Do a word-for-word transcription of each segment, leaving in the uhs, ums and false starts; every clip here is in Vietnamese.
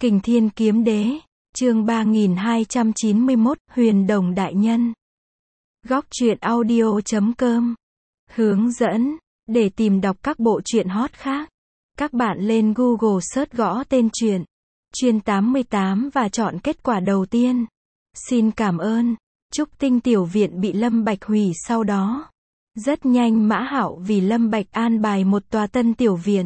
Kình Thiên Kiếm Đế, chương ba nghìn hai trăm chín mươi mốt, Huyền Đồng Đại Nhân. Góc truyện audio chấm com. Hướng dẫn, để tìm đọc các bộ truyện hot khác, các bạn lên Google search gõ tên truyện, Chuyên tám mươi tám và chọn kết quả đầu tiên. Xin cảm ơn. Trúc Tinh Tiểu Viện bị Lâm Bạch hủy sau đó. Rất nhanh Mã Hạo vì Lâm Bạch an bài một tòa tân tiểu viện.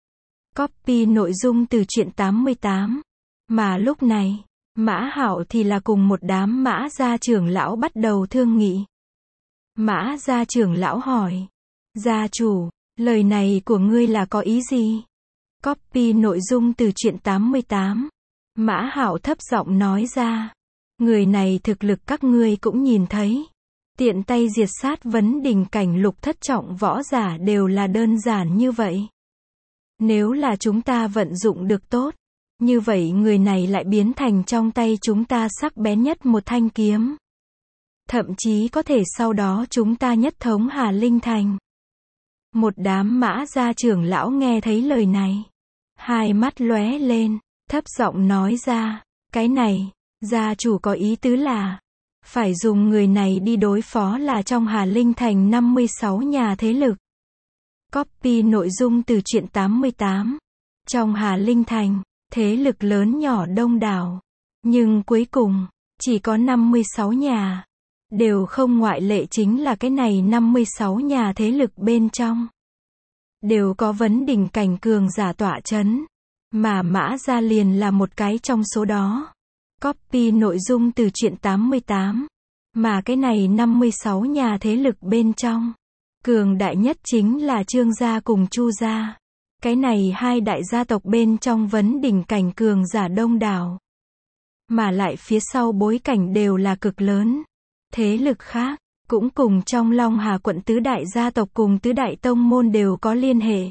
Copy nội dung từ truyện tám mươi tám. Mà lúc này, Mã Hạo thì là cùng một đám Mã gia trưởng lão bắt đầu thương nghị. Mã gia trưởng lão hỏi: gia chủ, lời này của ngươi là có ý gì? Copy nội dung từ truyện tám mươi tám. Mã Hạo thấp giọng nói ra: người này thực lực các ngươi cũng nhìn thấy. Tiện tay diệt sát vấn đỉnh cảnh lục thất trọng võ giả đều là đơn giản như vậy. Nếu là chúng ta vận dụng được tốt, như vậy người này lại biến thành trong tay chúng ta sắc bén nhất một thanh kiếm. Thậm chí có thể sau đó chúng ta nhất thống Hà Linh Thành. Một đám Mã gia trưởng lão nghe thấy lời này, hai mắt lóe lên, thấp giọng nói ra: cái này, gia chủ có ý tứ là phải dùng người này đi đối phó là trong Hà Linh Thành năm mươi sáu nhà thế lực. Copy nội dung từ truyện tám mươi tám. Trong Hà Linh Thành, thế lực lớn nhỏ đông đảo, nhưng cuối cùng chỉ có năm mươi sáu nhà, đều không ngoại lệ, chính là cái này năm mươi sáu nhà thế lực bên trong đều có vấn đỉnh cảnh cường giả tọa chấn, mà Mã gia liền là một cái trong số đó. Copy nội dung từ truyện tám mươi tám. Mà cái này năm mươi sáu nhà thế lực bên trong, cường đại nhất chính là Trương gia cùng Chu gia. Cái này hai đại gia tộc bên trong vấn đỉnh cảnh cường giả đông đảo, mà lại phía sau bối cảnh đều là cực lớn. Thế lực khác cũng cùng trong Long Hà quận tứ đại gia tộc cùng tứ đại tông môn đều có liên hệ.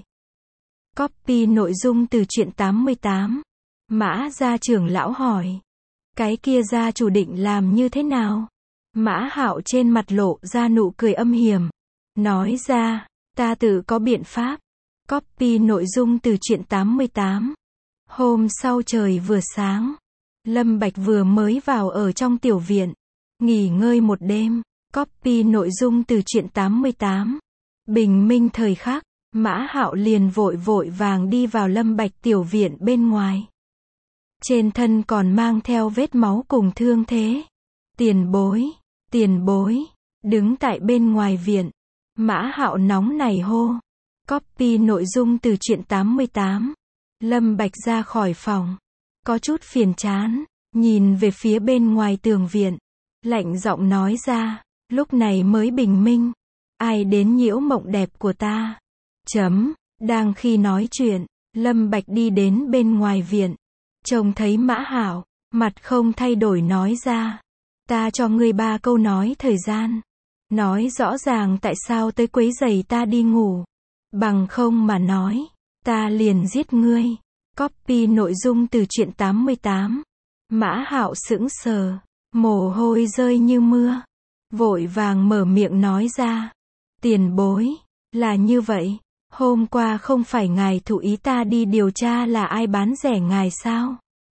Copy nội dung từ truyện tám mươi tám. Mã gia trưởng lão hỏi: cái kia gia chủ định làm như thế nào? Mã Hạo trên mặt lộ ra nụ cười âm hiểm, nói ra: ta tự có biện pháp. Copy nội dung từ truyện tám mươi tám. Hôm sau trời vừa sáng, Lâm Bạch vừa mới vào ở trong tiểu viện, nghỉ ngơi một đêm. Copy nội dung từ truyện tám mươi tám. Bình minh thời khắc, Mã Hạo liền vội vội vàng đi vào Lâm Bạch tiểu viện bên ngoài. Trên thân còn mang theo vết máu cùng thương thế. Tiền bối, tiền bối, đứng tại bên ngoài viện. Mã Hạo nóng nảy hô. Copy nội dung từ truyện tám mươi tám. Lâm Bạch ra khỏi phòng, có chút phiền chán, nhìn về phía bên ngoài tường viện, lạnh giọng nói ra: lúc này mới bình minh, ai đến nhiễu mộng đẹp của ta? Chấm. Đang khi nói chuyện, Lâm Bạch đi đến bên ngoài viện, trông thấy Mã Hạo, mặt không thay đổi nói ra: ta cho ngươi ba câu nói thời gian, nói rõ ràng tại sao tới quấy rầy ta đi ngủ, bằng không mà nói, ta liền giết ngươi. Copy nội dung từ truyện tám mươi tám. Mã Hạo sững sờ, mồ hôi rơi như mưa, vội vàng mở miệng nói ra: tiền bối, là như vậy, hôm qua không phải ngài thụ ý ta đi điều tra là ai bán rẻ ngài sao?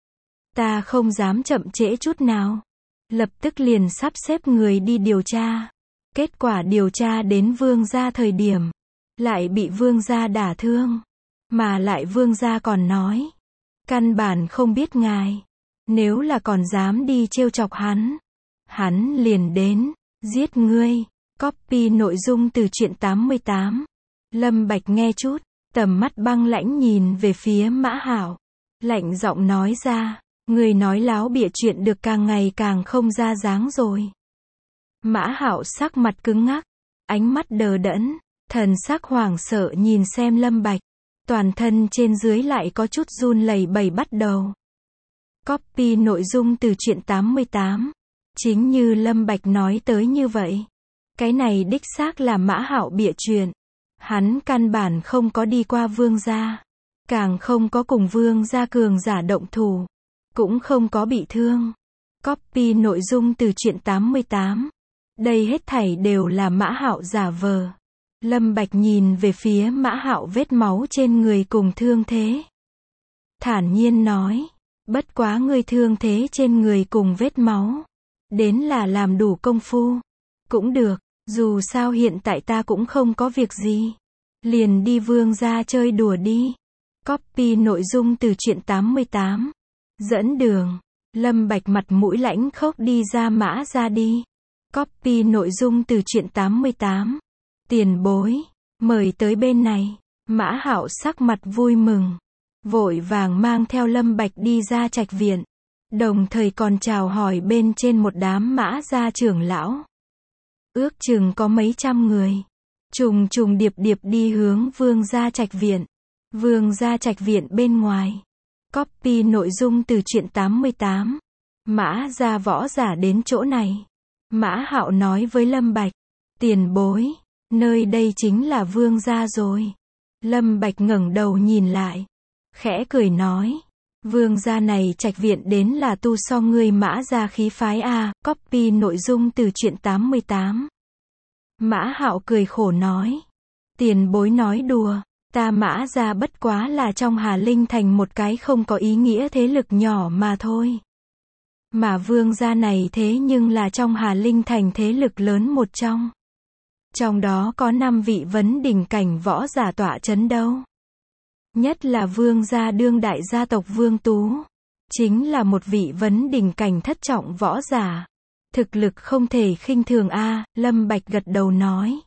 Ta không dám chậm trễ chút nào, lập tức liền sắp xếp người đi điều tra. Kết quả điều tra đến Vương gia thời điểm, lại bị Vương gia đả thương, mà lại Vương gia còn nói, căn bản không biết ngài, nếu là còn dám đi trêu chọc hắn, hắn liền đến giết ngươi. Copy nội dung từ truyện tám mươi tám. Lâm Bạch nghe chút, tầm mắt băng lãnh nhìn về phía Mã Hạo, lạnh giọng nói ra: người nói láo bịa chuyện được càng ngày càng không ra dáng rồi. Mã Hạo sắc mặt cứng ngắc, ánh mắt đờ đẫn, thần sắc hoảng sợ nhìn xem Lâm Bạch, toàn thân trên dưới lại có chút run lẩy bẩy bắt đầu. Copy nội dung từ truyện tám mươi tám. Chính như Lâm Bạch nói tới như vậy, cái này đích xác là Mã Hạo bịa chuyện. Hắn căn bản không có đi qua Vương gia, càng không có cùng Vương gia cường giả động thủ, cũng không có bị thương. Copy nội dung từ truyện tám mươi tám. Đây hết thảy đều là Mã Hạo giả vờ. Lâm Bạch nhìn về phía Mã Hạo vết máu trên người cùng thương thế, thản nhiên nói: Bất quá ngươi thương thế trên người cùng vết máu. Đến là làm đủ công phu. Cũng được, dù sao hiện tại ta cũng không có việc gì. Liền đi Vương gia chơi đùa đi. Copy nội dung từ truyện tám mươi tám. Dẫn đường. Lâm Bạch mặt mũi lãnh khốc đi ra Mã gia đi. Copy nội dung từ truyện tám mươi tám. Tiền bối. Mời tới bên này. Mã Hạo sắc mặt vui mừng. Vội vàng mang theo Lâm Bạch đi ra trạch viện. Đồng thời còn chào hỏi bên trên một đám Mã gia trưởng lão. Ước chừng có mấy trăm người. Trùng trùng điệp điệp đi hướng Vương gia trạch viện. Vương gia trạch viện bên ngoài. Copy nội dung từ truyện tám mươi tám. Mã gia võ giả đến chỗ này. Mã Hạo nói với Lâm Bạch. Tiền bối. Nơi đây chính là Vương gia rồi. Lâm Bạch ngẩng đầu nhìn lại. Khẽ cười nói. Vương gia này trạch viện đến là tu so ngươi Mã gia khí phái a. Copy nội dung từ truyện tám mươi tám. Mã Hạo cười khổ nói. Tiền bối nói đùa. Ta Mã gia bất quá là trong Hà Linh thành một cái không có ý nghĩa thế lực nhỏ mà thôi. Mà Vương gia này thế nhưng là trong Hà Linh thành thế lực lớn một trong. Trong đó có năm vị vấn đỉnh cảnh võ giả tọa chấn đâu. Nhất là Vương gia đương đại gia tộc Vương Tú. Chính là một vị vấn đỉnh cảnh thất trọng võ giả. Thực lực không thể khinh thường a. Lâm Bạch gật đầu nói.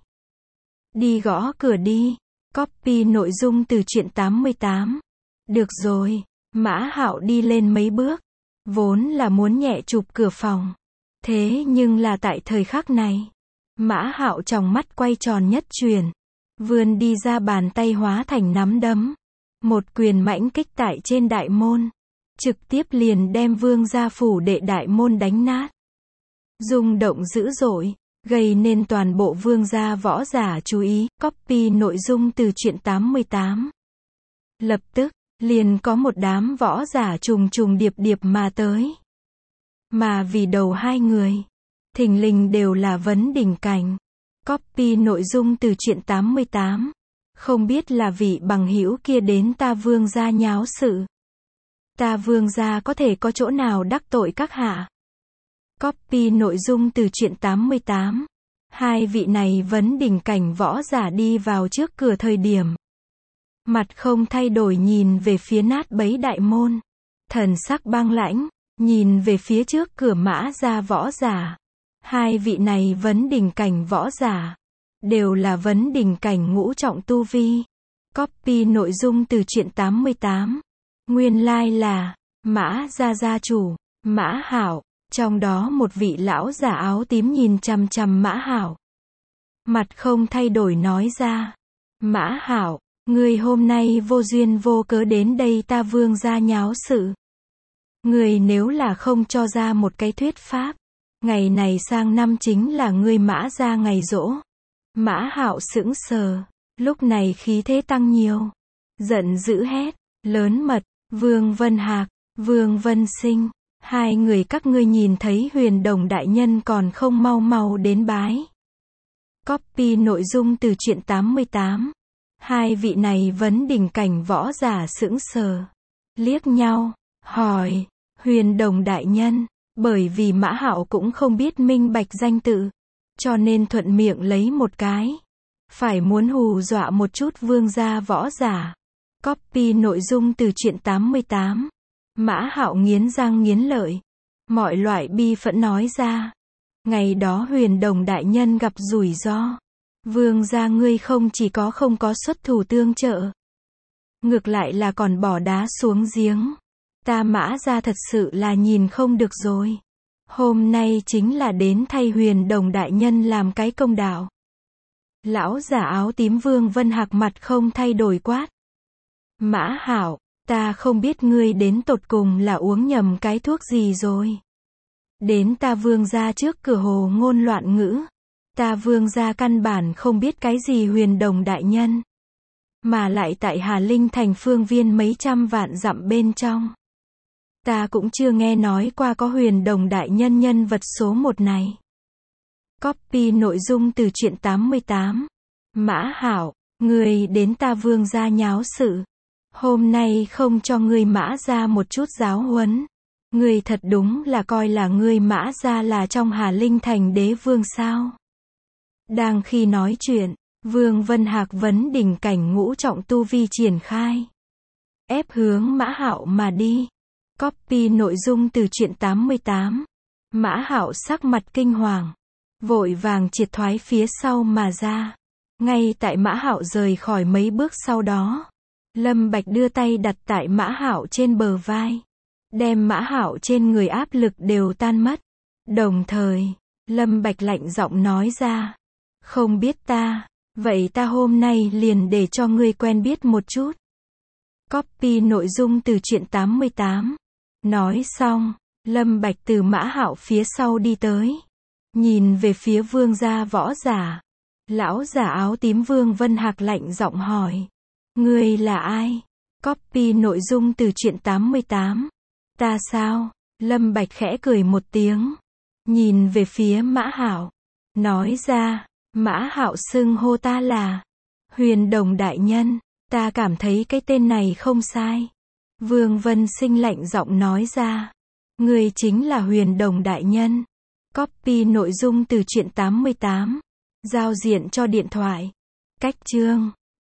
Đi gõ cửa đi. Copy nội dung từ truyện tám mươi tám. Được rồi. Mã Hạo đi lên mấy bước. Vốn là muốn nhẹ chụp cửa phòng. Thế nhưng là tại thời khắc này. Mã Hạo trong mắt quay tròn nhất chuyển. Vươn đi ra bàn tay hóa thành nắm đấm. Một quyền mãnh kích tại trên đại môn. Trực tiếp liền đem Vương gia phủ đệ đại môn đánh nát. Rung động dữ dội. Gây nên toàn bộ Vương gia võ giả chú ý. Copy nội dung từ truyện tám mươi tám. Lập tức, liền có một đám võ giả trùng trùng điệp điệp mà tới. Mà vì đầu hai người. Thình lình đều là vấn đỉnh cảnh. Copy nội dung từ truyện tám mươi tám. Không biết là vị bằng hữu kia đến ta Vương gia nháo sự. Ta Vương gia có thể có chỗ nào đắc tội các hạ. Copy nội dung từ truyện tám mươi tám. Hai vị này vấn đỉnh cảnh võ giả đi vào trước cửa thời điểm. Mặt không thay đổi nhìn về phía nát bấy đại môn. Thần sắc băng lãnh, nhìn về phía trước cửa Mã gia võ giả. Hai vị này vấn đỉnh cảnh võ giả. Đều là vấn đỉnh cảnh ngũ trọng tu vi. Copy nội dung từ truyện tám mươi tám. Nguyên lai like là Mã gia gia chủ, Mã Hạo. Trong đó một vị lão giả áo tím nhìn chằm chằm Mã Hạo. Mặt không thay đổi nói ra. Mã Hạo, ngươi hôm nay vô duyên vô cớ đến đây ta Vương gia nháo sự. Ngươi nếu là không cho ra một cái thuyết pháp. Ngày này sang năm chính là ngươi Mã gia ngày giỗ. Mã Hạo sững sờ. Lúc này khí thế tăng nhiều. Giận dữ hét. Lớn mật. Vương Vân Hạc. Vương Vân Sinh. Hai người các ngươi nhìn thấy Huyền Đồng đại nhân còn không mau mau đến bái. Copy nội dung từ truyện tám mươi tám. Hai vị này vấn đỉnh cảnh võ giả sững sờ. Liếc nhau. Hỏi. Huyền Đồng đại nhân. Bởi vì Mã Hạo cũng không biết minh bạch danh tự. Cho nên thuận miệng lấy một cái. Phải muốn hù dọa một chút Vương gia võ giả. Copy nội dung từ truyện tám mươi tám. Mã Hạo nghiến răng nghiến lợi. Mọi loại bi phẫn nói ra. Ngày đó Huyền Đồng đại nhân gặp rủi ro. Vương gia ngươi không chỉ có không có xuất thủ tương trợ. Ngược lại là còn bỏ đá xuống giếng. Ta Mã gia thật sự là nhìn không được rồi. Hôm nay chính là đến thay Huyền Đồng đại nhân làm cái công đạo. Lão giả áo tím Vương Vân Hạc mặt không thay đổi quát. Mã Hạo, ta không biết ngươi đến tột cùng là uống nhầm cái thuốc gì rồi. Đến ta Vương gia trước cửa hồ ngôn loạn ngữ. Ta Vương gia căn bản không biết cái gì Huyền Đồng đại nhân. Mà lại tại Hà Linh thành phương viên mấy trăm vạn dặm bên trong. Ta cũng chưa nghe nói qua có Huyền Đồng đại nhân nhân vật số một này. Copy nội dung từ truyện tám mươi tám. Mã Hạo, ngươi đến ta Vương gia nháo sự. Hôm nay không cho ngươi Mã gia một chút giáo huấn. Ngươi thật đúng là coi là ngươi Mã gia là trong Hà Linh thành đế vương sao? Đang khi nói chuyện, Vương Vân Hạc vấn đỉnh cảnh ngũ trọng tu vi triển khai, ép hướng Mã Hạo mà đi. Copy nội dung từ truyện tám mươi tám. Mã Hạo sắc mặt kinh hoàng, vội vàng triệt thoái phía sau mà ra. Ngay tại Mã Hạo rời khỏi mấy bước sau đó, Lâm Bạch đưa tay đặt tại Mã Hạo trên bờ vai, đem Mã Hạo trên người áp lực đều tan mất. Đồng thời, Lâm Bạch lạnh giọng nói ra, không biết ta, vậy ta hôm nay liền để cho ngươi quen biết một chút. Copy nội dung từ truyện tám mươi tám. Nói xong, Lâm Bạch từ Mã Hạo phía sau đi tới, nhìn về phía vương gia võ giả. Lão giả áo tím Vương Vân Hạc lạnh giọng hỏi, ngươi là ai? Copy nội dung từ truyện tám mươi tám. Ta sao? Lâm Bạch khẽ cười một tiếng, nhìn về phía Mã Hạo, nói ra, Mã Hạo xưng hô ta là Huyền Đồng đại nhân. Ta cảm thấy cái tên này không sai. Vương Vân Sinh lạnh giọng nói ra, ngươi chính là Huyền Đồng đại nhân. Copy nội dung từ truyện tám mươi tám. Giao diện cho điện thoại. Cách chương